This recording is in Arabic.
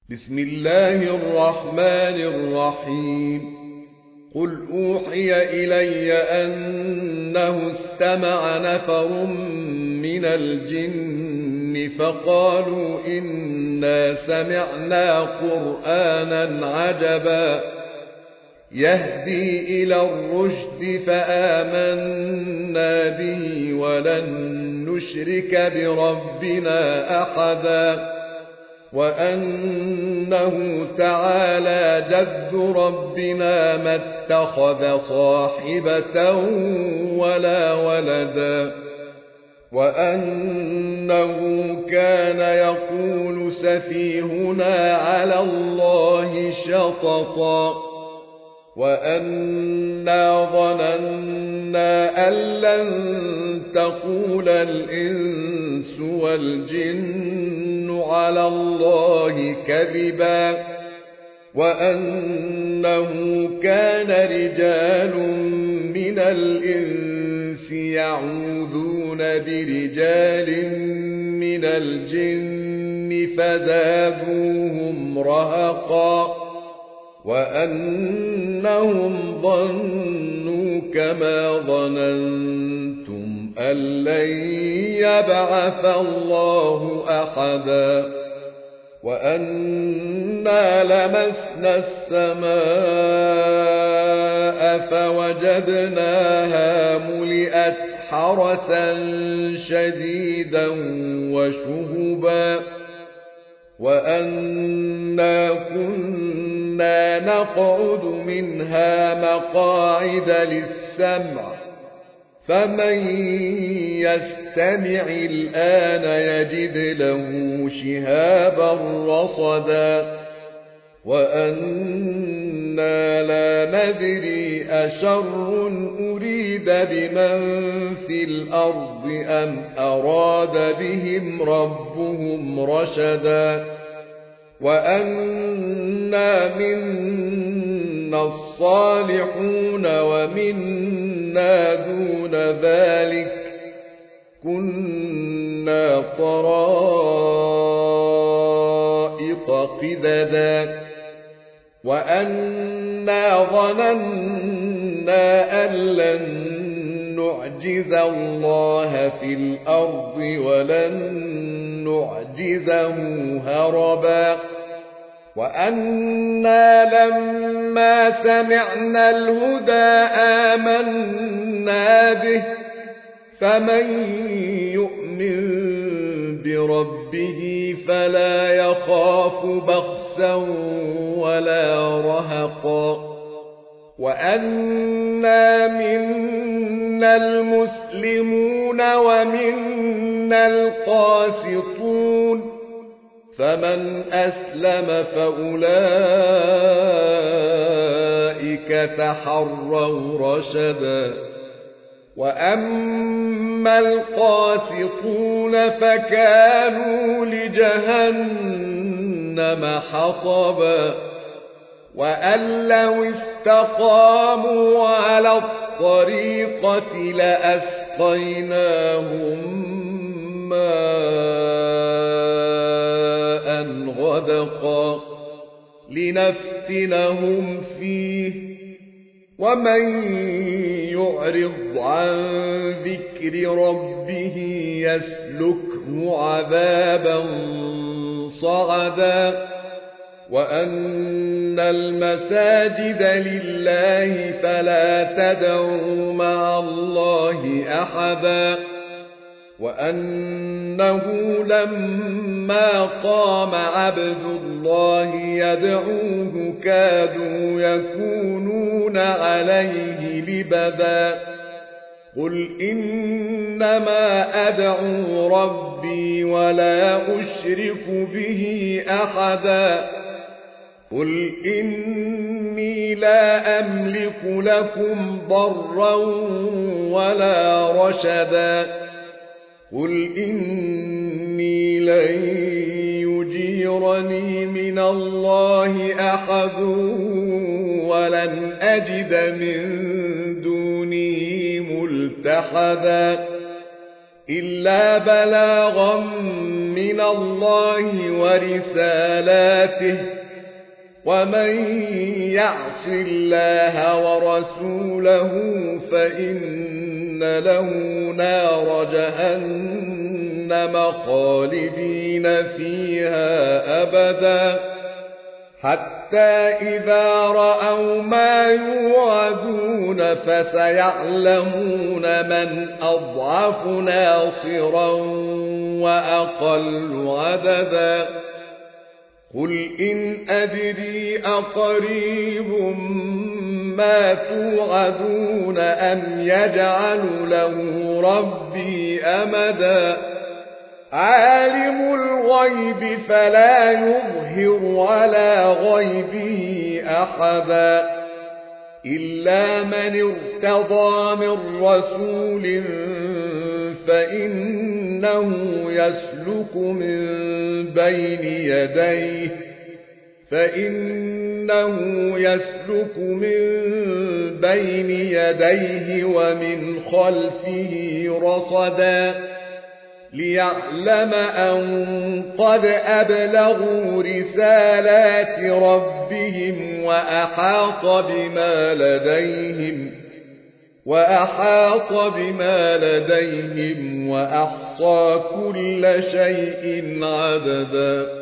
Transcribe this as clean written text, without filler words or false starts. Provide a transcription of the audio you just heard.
بسم الله الرحمن الرحيم قل أوحي إلي أنه استمع نفر من الجن فقالوا إنا سمعنا قرآنا عجبا يهدي إلى الرشد فآمنا به ولن نشرك بربنا أحدا وأنه تعالى جد ربنا ما اتخذ صاحبة ولا ولدا وأنه كان يقول سفيهنا على الله شططا وأنا ظننا أن لن تقول الإنس والجن على الله كذبا وأنه كان رجال من الإنس يعوذون برجال من الجن فزادوهم رهقا وأنهم ظنوا كما ظننتم أن لن يبعث الله أحدا وأنا لمسنا السماء فوجدناها ملئت حرسا شديدا وشهبا وأنا كنا نقعد منها مقاعد للسمع فمن يستمع الآن يجد له شهابا رصدا وأنا لا ندري أشر أريد بمن في الأرض أم أراد بهم ربهم رشدا وأنا منا الصالحون ومنا دون ذلك كنا طرائق قددا وأنا ظننا أن لن نعجز الله في الأرض ولن نعجزه هربا وأنا لما سمعنا الهدى آمنا به فمن يؤمن بربه فلا يخاف بخسا ولا رهقا وأنا منا المسلمون ومنا القاسطون فمن أسلم فأولئك تحروا رشدا وأما القاسطون فكانوا لجهنم حطبا وأن لو استقاموا على الطريقة لأسقيناهم ماء غدقا لنفتنهم فيه ومن يعرض عن ذكر ربه يسلكه عذابا صعدا وأن المساجد لله فلا تدعوا مع الله أحدا وأنه لما قام عبد الله يدعوه كادوا يكونون عليه لبدا قل إنما أدعو ربي ولا أشرك به أحدا قل إني لا أملك لكم ضرا ولا رشدا قل إني لن يجيرني من الله أحد ولن أجد من دونه ملتحدا إلا بلاغا من الله ورسالاته ومن يعص الله ورسوله فإن له نار جهنم خالدين فيها أبدا حتى إذا رأوا ما يوعدون فسيعلمون من أضعف ناصرا وأقل عددا قل إن أدري أقريب ما توعدون أم يجعل له ربي أمدا عالم الغيب فلا يظهر على غيبه أحدا إلا من ارتضى من رسول فإنه يسلك من بين يديه ومن خلفه رصدا ليعلم أن قد أبلغوا رسالات ربهم وأحاط بما لديهم وأحصى كل شيء عددا